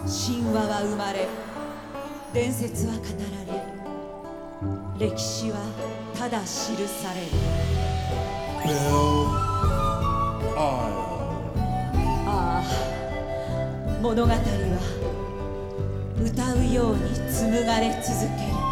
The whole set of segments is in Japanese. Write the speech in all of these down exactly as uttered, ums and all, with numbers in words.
神話は生まれ、伝説は語られ、歴史はただ記される。ああ、物語は歌うように紡がれ続ける。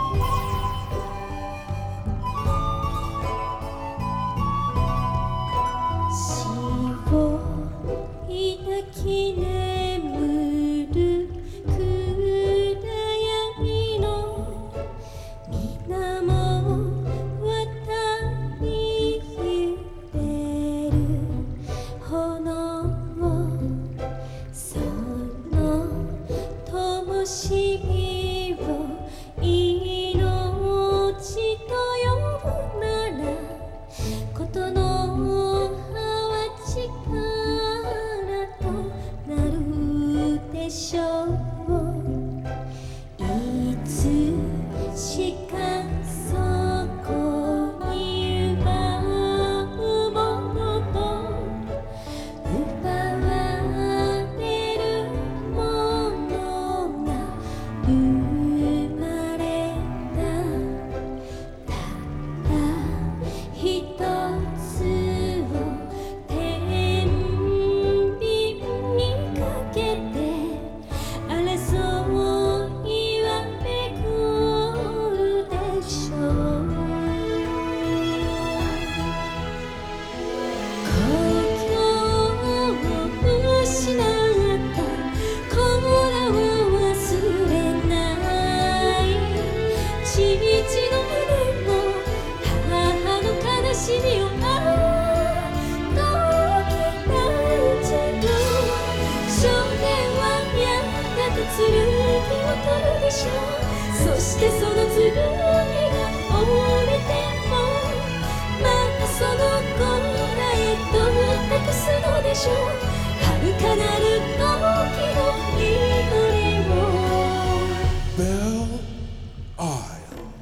そしてその剣が折れてもまたその子らへと託すのでしょう。遥かなる時の祈りを Belle Isle。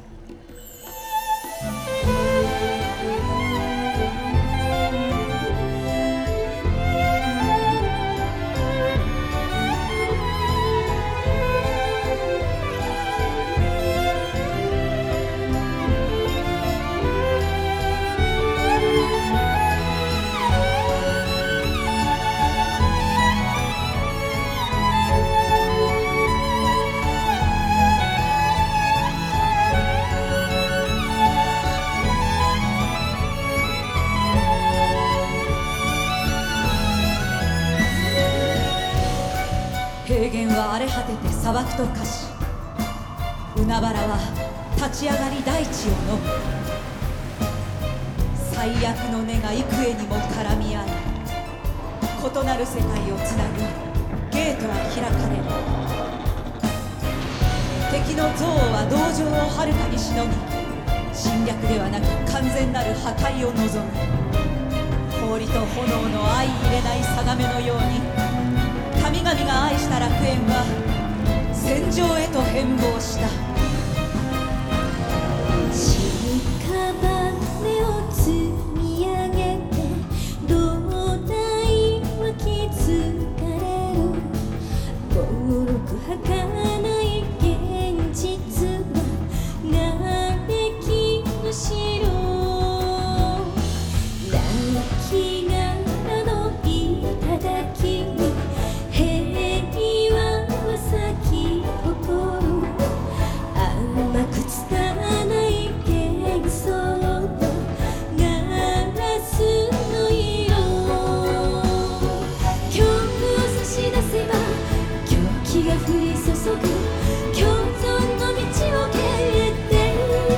平原は荒れ果てて砂漠と化し、海原は立ち上がり大地を飲む。最悪の根が幾重にも絡み合い、異なる世界をつなぐゲートは開かれる。敵の憎悪は同情をはるかにしのぎ、侵略ではなく完全なる破壊を望む。氷と炎の相入れない定めのように、神々が愛した楽園は戦場へと変貌した。 屍を積み上げて胴体は気づかれる。暴力儚い現実は嘆きの城。亡きがらの頂に平和は咲き誇る。甘く拙い幻想とガラスの色。恐怖を差し出せば狂気が降り注ぐ。共存の道を蹴って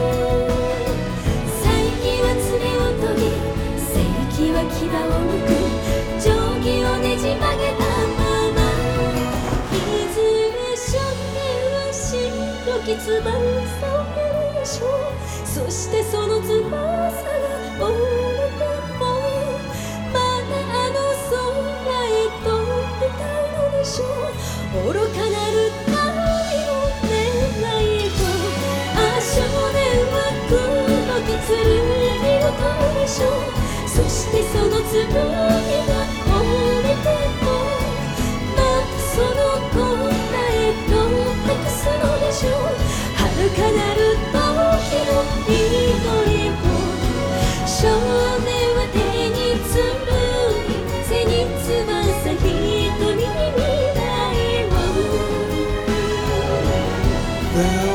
猜疑は爪を研ぎ、正義は牙をむく。定規をねじ曲げたまま、いずれ少年は白き翼を得るでしょう。そしてその翼が折れてもまたあの空へと歌うのでしょう。愚かなる神の願いと、ああ少年は黒き剣を取るでしょう。そしてその剣が折れてもまたその子らへ Bell